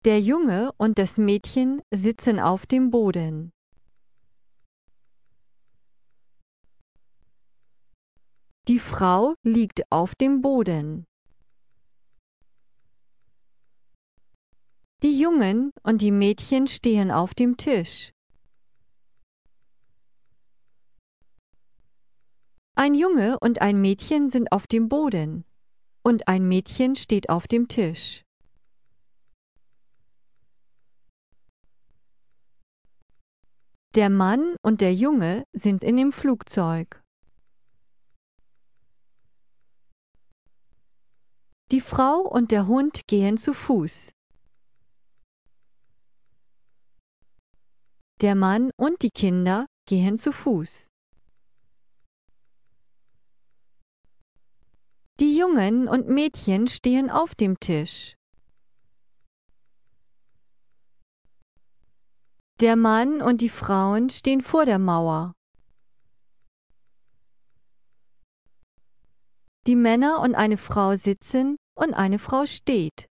Der Junge und das Mädchen sitzen auf dem Boden. Die Frau liegt auf dem Boden. Die Jungen und die Mädchen stehen auf dem Tisch. Ein Junge und ein Mädchen sind auf dem Boden und ein Mädchen steht auf dem Tisch. Der Mann und der Junge sind in dem Flugzeug. Die Frau und der Hund gehen zu Fuß. Der Mann und die Kinder gehen zu Fuß. Die Jungen und Mädchen stehen auf dem Tisch. Der Mann und die Frauen stehen vor der Mauer. Die Männer und eine Frau sitzen und eine Frau steht.